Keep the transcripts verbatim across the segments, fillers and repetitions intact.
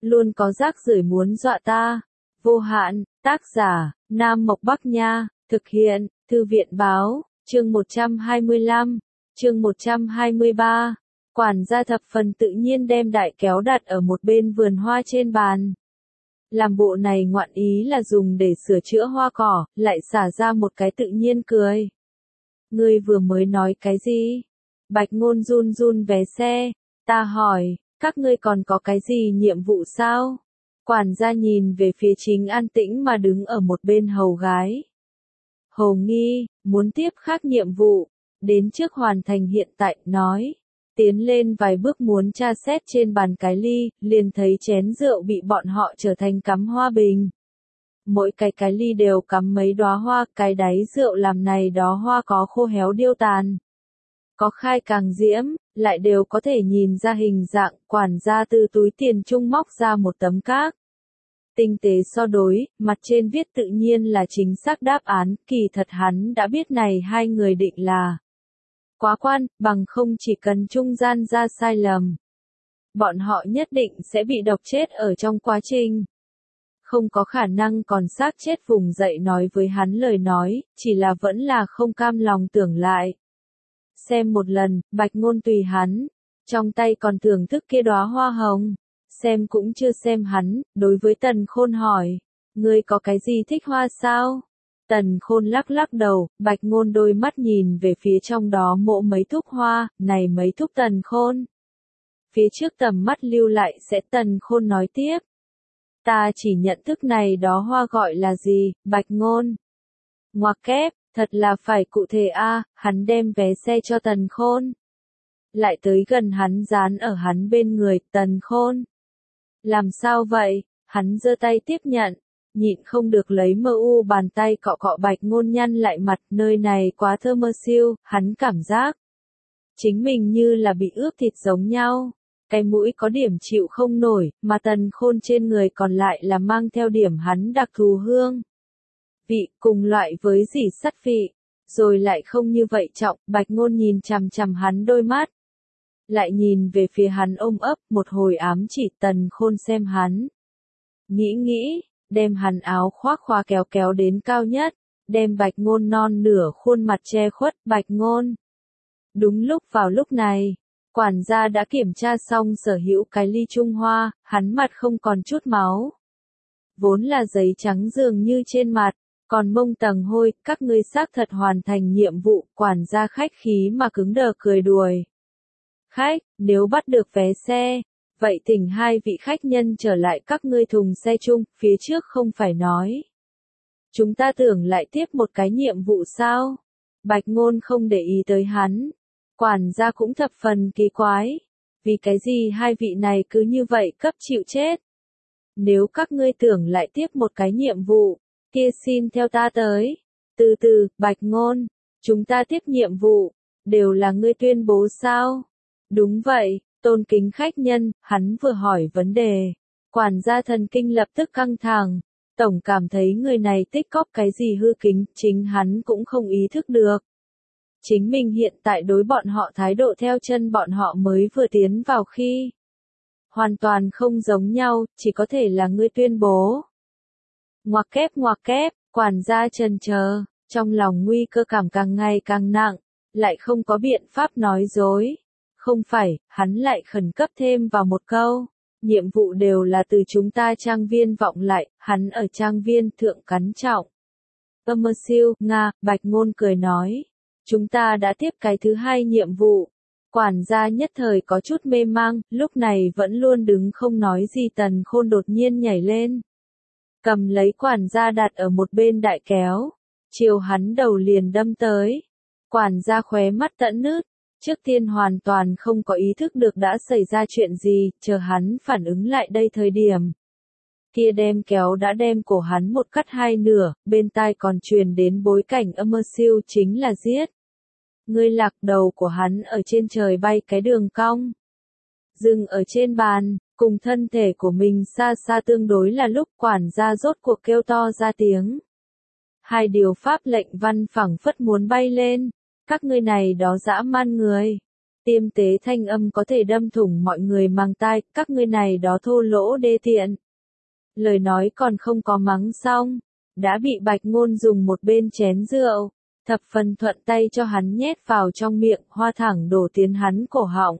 luôn có rác rưởi muốn dọa ta. Vô hạn, tác giả, Nam Mộc Bắc Nha, thực hiện, Thư viện Báo, chương một trăm hai mươi lăm, chương một trăm hai mươi ba. Quản gia thập phần tự nhiên đem đại kéo đặt ở một bên vườn hoa trên bàn. Làm bộ này ngoạn ý là dùng để sửa chữa hoa cỏ, lại xả ra một cái tự nhiên cười. Ngươi vừa mới nói cái gì? Bạch Ngôn run run vé xe. Ta hỏi, các ngươi còn có cái gì nhiệm vụ sao? Quản gia nhìn về phía chính an tĩnh mà đứng ở một bên hầu gái. Hầu nghi, muốn tiếp khác nhiệm vụ, đến trước hoàn thành hiện tại, nói. Tiến lên vài bước muốn tra xét trên bàn cái ly, liền thấy chén rượu bị bọn họ trở thành cắm hoa bình. Mỗi cái cái ly đều cắm mấy đóa hoa, cái đáy rượu làm này đó hoa có khô héo điêu tàn. Có khai càng diễm, lại đều có thể nhìn ra hình dạng. Quản gia từ túi tiền trung móc ra một tấm các. Tinh tế so đối, mặt trên viết tự nhiên là chính xác đáp án, kỳ thật hắn đã biết này hai người định là quá quan, bằng không chỉ cần trung gian ra sai lầm. Bọn họ nhất định sẽ bị độc chết ở trong quá trình. Không có khả năng còn xác chết vùng dậy nói với hắn lời nói, chỉ là vẫn là không cam lòng tưởng lại. Xem một lần, Bạch Ngôn tùy hắn, trong tay còn thưởng thức kia đóa hoa hồng. Xem cũng chưa xem hắn, đối với Tần Khôn hỏi, ngươi có cái gì thích hoa sao? Tần Khôn lắc lắc đầu, Bạch Ngôn đôi mắt nhìn về phía trong đó mộ mấy thúc hoa, này mấy thúc Tần Khôn. Phía trước tầm mắt lưu lại sẽ Tần Khôn nói tiếp. Ta chỉ nhận thức này đó hoa gọi là gì, Bạch Ngôn. Ngoặc kép, thật là phải cụ thể a. Hắn đem vé xe cho Tần Khôn. Lại tới gần hắn dán ở hắn bên người, Tần Khôn. Làm sao vậy? Hắn giơ tay tiếp nhận, nhịn không được lấy mơ u bàn tay cọ cọ Bạch Ngôn nhăn lại mặt, nơi này quá thơ mơ siêu, hắn cảm giác chính mình như là bị ướp thịt giống nhau. Cái mũi có điểm chịu không nổi, mà Tần Khôn trên người còn lại là mang theo điểm hắn đặc thù hương. Vị cùng loại với dỉ sắt vị, rồi lại không như vậy trọng. Bạch Ngôn nhìn chằm chằm hắn đôi mắt. Lại nhìn về phía hắn ôm ấp, một hồi ám chỉ. Tần Khôn xem hắn. Nghĩ nghĩ, đem hắn áo khoác khóa kéo kéo đến cao nhất, đem Bạch Ngôn non nửa khuôn mặt che khuất. Bạch Ngôn. Đúng lúc vào lúc này, quản gia đã kiểm tra xong sở hữu cái ly trung hoa, hắn mặt không còn chút máu. Vốn là giấy trắng dường như trên mặt, còn mông tầng hôi, các ngươi xác thật hoàn thành nhiệm vụ. Quản gia khách khí mà cứng đờ cười đuổi. Khách, nếu bắt được vé xe, vậy thỉnh hai vị khách nhân trở lại các ngươi thùng xe chung, phía trước không phải nói. Chúng ta tưởng lại tiếp một cái nhiệm vụ sao? Bạch Ngôn không để ý tới hắn. Quản gia cũng thập phần kỳ quái. Vì cái gì hai vị này cứ như vậy cấp chịu chết? Nếu các ngươi tưởng lại tiếp một cái nhiệm vụ, kia xin theo ta tới. Từ từ, Bạch Ngôn, chúng ta tiếp nhiệm vụ, đều là ngươi tuyên bố sao? Đúng vậy, tôn kính khách nhân. Hắn vừa hỏi vấn đề, quản gia thần kinh lập tức căng thẳng, tổng cảm thấy người này tích cóp cái gì hư kính, chính hắn cũng không ý thức được. Chính mình hiện tại đối bọn họ thái độ theo chân bọn họ mới vừa tiến vào khi. Hoàn toàn không giống nhau, chỉ có thể là ngươi tuyên bố. Ngoặc kép ngoặc kép, quản gia chần chờ, trong lòng nguy cơ cảm càng ngày càng nặng, lại không có biện pháp nói dối. Không phải, hắn lại khẩn cấp thêm vào một câu. Nhiệm vụ đều là từ chúng ta trang viên vọng lại, hắn ở trang viên thượng cắn trọng. Âm mơ siêu, Nga, Bạch Ngôn cười nói. Chúng ta đã tiếp cái thứ hai nhiệm vụ. Quản gia nhất thời có chút mê mang, lúc này vẫn luôn đứng không nói gì. Tần Khôn đột nhiên nhảy lên. Cầm lấy quản gia đặt ở một bên đại kéo. Chiều hắn đầu liền đâm tới. Quản gia khóe mắt tận nứt. Trước tiên hoàn toàn không có ý thức được đã xảy ra chuyện gì, chờ hắn phản ứng lại đây thời điểm. Kia đem kéo đã đem cổ hắn một cắt hai nửa, bên tai còn truyền đến bối cảnh âm mơ siêu chính là giết. Ngươi lạc đầu của hắn ở trên trời bay cái đường cong. Dừng ở trên bàn, cùng thân thể của mình xa xa tương đối là lúc quản gia rốt cuộc kêu to ra tiếng. Hai điều pháp lệnh văn phẳng phất muốn bay lên. Các ngươi này đó dã man người. Tiêm tế thanh âm có thể đâm thủng mọi người mang tai, các ngươi này đó thô lỗ đê tiện. Lời nói còn không có mắng xong, đã bị Bạch Ngôn dùng một bên chén rượu, thập phần thuận tay cho hắn nhét vào trong miệng, hoa thẳng đổ tiến hắn cổ họng.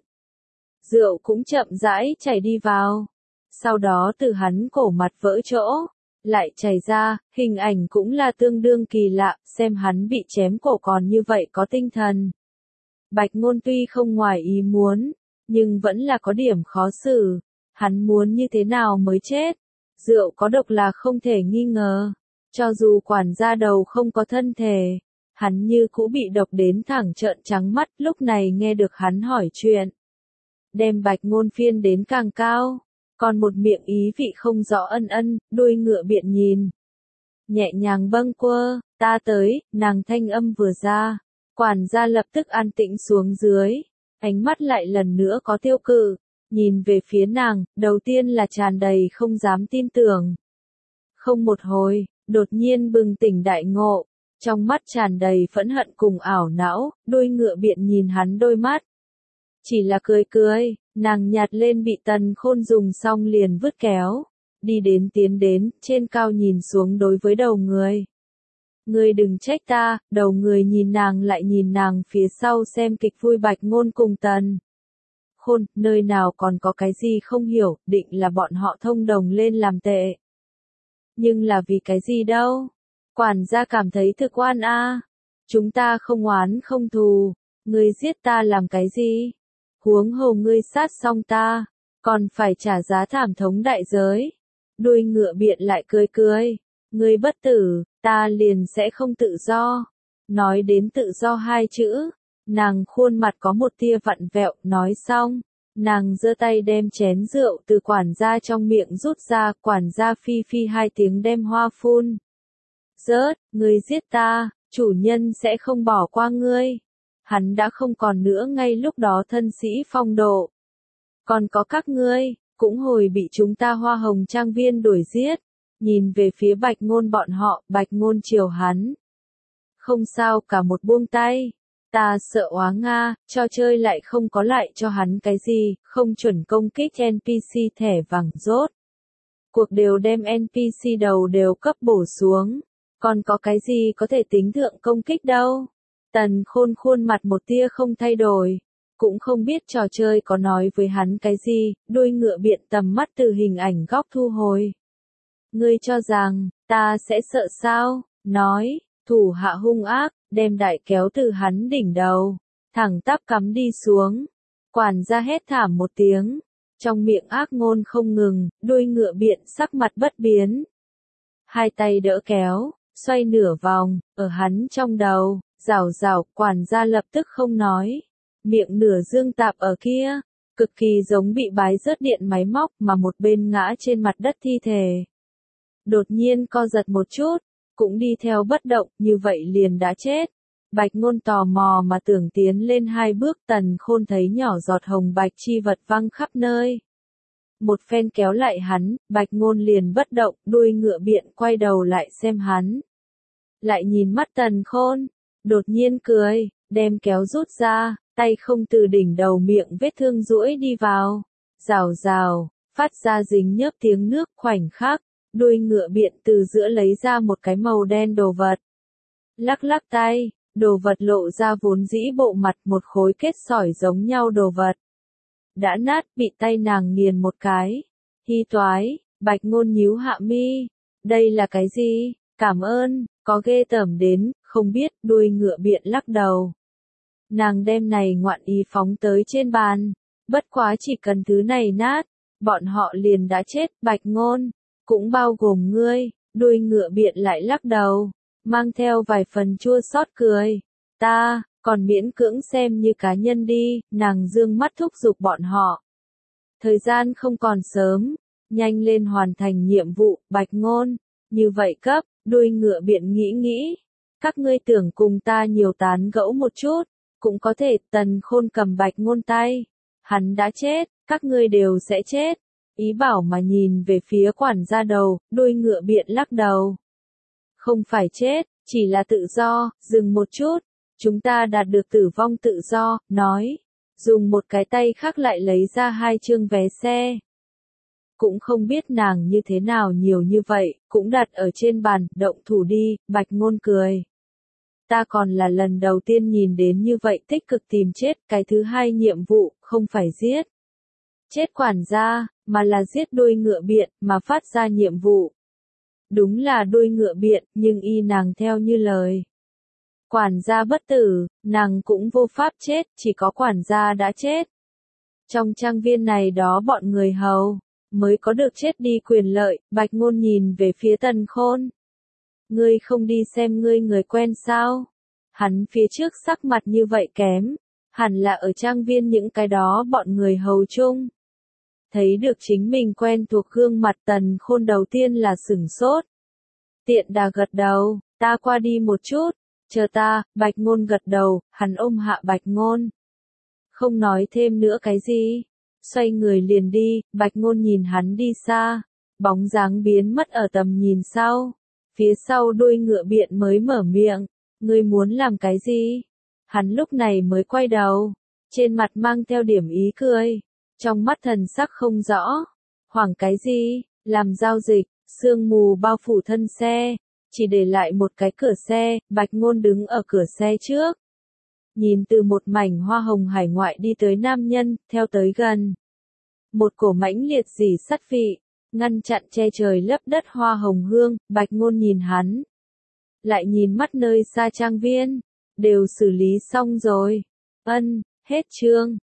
Rượu cũng chậm rãi chảy đi vào, sau đó từ hắn cổ mặt vỡ chỗ, lại chảy ra, hình ảnh cũng là tương đương kỳ lạ, xem hắn bị chém cổ còn như vậy có tinh thần. Bạch Ngôn tuy không ngoài ý muốn, nhưng vẫn là có điểm khó xử, hắn muốn như thế nào mới chết. Rượu có độc là không thể nghi ngờ, cho dù quản gia đầu không có thân thể, hắn như cũ bị độc đến thẳng trợn trắng mắt, lúc này nghe được hắn hỏi chuyện. Đem Bạch Ngôn phiên đến càng cao, còn một miệng ý vị không rõ ân ân, đuôi ngựa biện nhìn. Nhẹ nhàng bâng quơ, ta tới, nàng thanh âm vừa ra, quản gia lập tức an tĩnh xuống dưới, ánh mắt lại lần nữa có tiêu cự, nhìn về phía nàng, đầu tiên là tràn đầy không dám tin tưởng. Không một hồi, đột nhiên bừng tỉnh đại ngộ, trong mắt tràn đầy phẫn hận cùng ảo não, đuôi ngựa biện nhìn hắn đôi mắt. Chỉ là cười cười, nàng nhặt lên bị Tần Khôn dùng xong liền vứt kéo, đi đến tiến đến, trên cao nhìn xuống đối với đầu người. Ngươi đừng trách ta, đầu người nhìn nàng lại nhìn nàng phía sau xem kịch vui Bạch Ngôn cùng Tần Khôn, nơi nào còn có cái gì không hiểu, định là bọn họ thông đồng lên làm tệ. Nhưng là vì cái gì đâu? Quản gia cảm thấy thực oan a. Chúng ta không oán không thù, ngươi giết ta làm cái gì? Huống hồ ngươi sát xong ta, còn phải trả giá thảm thống đại giới. Đuôi ngựa biện lại cười cười, ngươi bất tử, ta liền sẽ không tự do. Nói đến tự do hai chữ, nàng khuôn mặt có một tia vặn vẹo, nói xong, nàng giơ tay đem chén rượu từ quản gia trong miệng rút ra, quản gia phi phi hai tiếng đem hoa phun. Rớt, ngươi giết ta, chủ nhân sẽ không bỏ qua ngươi. Hắn đã không còn nữa ngay lúc đó thân sĩ phong độ. Còn có các ngươi, cũng hồi bị chúng ta Hoa Hồng Trang Viên đuổi giết. Nhìn về phía Bạch Ngôn bọn họ, Bạch Ngôn chiều hắn. Không sao, cả một buông tay. Ta sợ oá Nga, cho chơi lại không có lại cho hắn cái gì, không chuẩn công kích en pê xê thẻ vàng rốt. Cuộc đều đem en pê xê đầu đều cấp bổ xuống. Còn có cái gì có thể tính thượng công kích đâu. Tần Khôn khuôn mặt một tia không thay đổi, cũng không biết trò chơi có nói với hắn cái gì, đuôi ngựa biện tầm mắt từ hình ảnh góc thu hồi. Ngươi cho rằng, ta sẽ sợ sao? Nói, thủ hạ hung ác, đem đại kéo từ hắn đỉnh đầu, thẳng tắp cắm đi xuống. Quản gia hét thảm một tiếng, trong miệng ác ngôn không ngừng, đuôi ngựa biện sắc mặt bất biến. Hai tay đỡ kéo, xoay nửa vòng, ở hắn trong đầu. Rào rào, quản gia lập tức không nói. Miệng nửa dương tạp ở kia, cực kỳ giống bị bái rớt điện máy móc mà một bên ngã trên mặt đất thi thể. Đột nhiên co giật một chút, cũng đi theo bất động, như vậy liền đã chết. Bạch Ngôn tò mò mà tưởng tiến lên hai bước, Tần Khôn thấy nhỏ giọt hồng bạch chi vật văng khắp nơi. Một phen kéo lại hắn, Bạch Ngôn liền bất động, đuôi ngựa biện quay đầu lại xem hắn. Lại nhìn mắt Tần Khôn. Đột nhiên cười, đem kéo rút ra, tay không từ đỉnh đầu miệng vết thương duỗi đi vào. Rào rào, phát ra dính nhớp tiếng nước, khoảnh khắc, đuôi ngựa biện từ giữa lấy ra một cái màu đen đồ vật. Lắc lắc tay, đồ vật lộ ra vốn dĩ bộ mặt một khối kết sỏi giống nhau đồ vật. Đã nát, bị tay nàng nghiền một cái. Hi toái, Bạch Ngôn nhíu hạ mi. Đây là cái gì? Cảm ơn, có ghê tởm đến. Không biết, đuôi ngựa biện lắc đầu. Nàng đem này ngoạn ý phóng tới trên bàn. Bất quá chỉ cần thứ này nát, bọn họ liền đã chết. Bạch Ngôn, cũng bao gồm ngươi. Đuôi ngựa biện lại lắc đầu, mang theo vài phần chua xót cười. Ta, còn miễn cưỡng xem như cá nhân đi. Nàng dương mắt thúc giục bọn họ. Thời gian không còn sớm, nhanh lên hoàn thành nhiệm vụ. Bạch Ngôn, như vậy cấp, đuôi ngựa biện nghĩ nghĩ. Các ngươi tưởng cùng ta nhiều tán gẫu một chút, cũng có thể. Tần Khôn cầm Bạch Ngôn tay. Hắn đã chết, các ngươi đều sẽ chết. Ý bảo mà nhìn về phía quản gia đầu, đuôi ngựa biện lắc đầu. Không phải chết, chỉ là tự do. Dừng một chút, chúng ta đạt được tử vong tự do, nói. dùng một cái tay khác lại lấy ra hai chương vé xe. Cũng không biết nàng như thế nào nhiều như vậy, cũng đặt ở trên bàn, động thủ đi, Bạch Ngôn cười. Ta còn là lần đầu tiên nhìn đến như vậy tích cực tìm chết, cái thứ hai nhiệm vụ, không phải giết chết quản gia, mà là giết đuôi ngựa biện, mà phát ra nhiệm vụ. Đúng là đuôi ngựa biện, nhưng y nàng theo như lời. Quản gia bất tử, nàng cũng vô pháp chết, chỉ có quản gia đã chết. Trong trang viên này đó bọn người hầu, mới có được chết đi quyền lợi, Bạch Ngôn nhìn về phía Tần Khôn. Ngươi không đi xem ngươi người quen sao? Hắn phía trước sắc mặt như vậy kém, hẳn là ở trang viên những cái đó bọn người hầu chung. Thấy được chính mình quen thuộc gương mặt Tần Khôn đầu tiên là sửng sốt. Tiện đà gật đầu, ta qua đi một chút, chờ ta, Bạch Ngôn gật đầu, hắn ôm hạ Bạch Ngôn. Không nói thêm nữa cái gì, xoay người liền đi, Bạch Ngôn nhìn hắn đi xa, bóng dáng biến mất ở tầm nhìn sau. Phía sau đuôi ngựa biện mới mở miệng, ngươi muốn làm cái gì? Hắn lúc này mới quay đầu, trên mặt mang theo điểm ý cười, trong mắt thần sắc không rõ. Hoảng cái gì? Làm giao dịch, sương mù bao phủ thân xe, chỉ để lại một cái cửa xe, Bạch Ngôn đứng ở cửa xe trước. Nhìn từ một mảnh hoa hồng hải ngoại đi tới nam nhân, theo tới gần. Một cổ mãnh liệt rỉ sắt vị, ngăn chặn che trời lấp đất hoa hồng hương, Bạch Ngôn nhìn hắn. Lại nhìn mắt nơi xa trang viên, đều xử lý xong rồi. Ân, hết chương.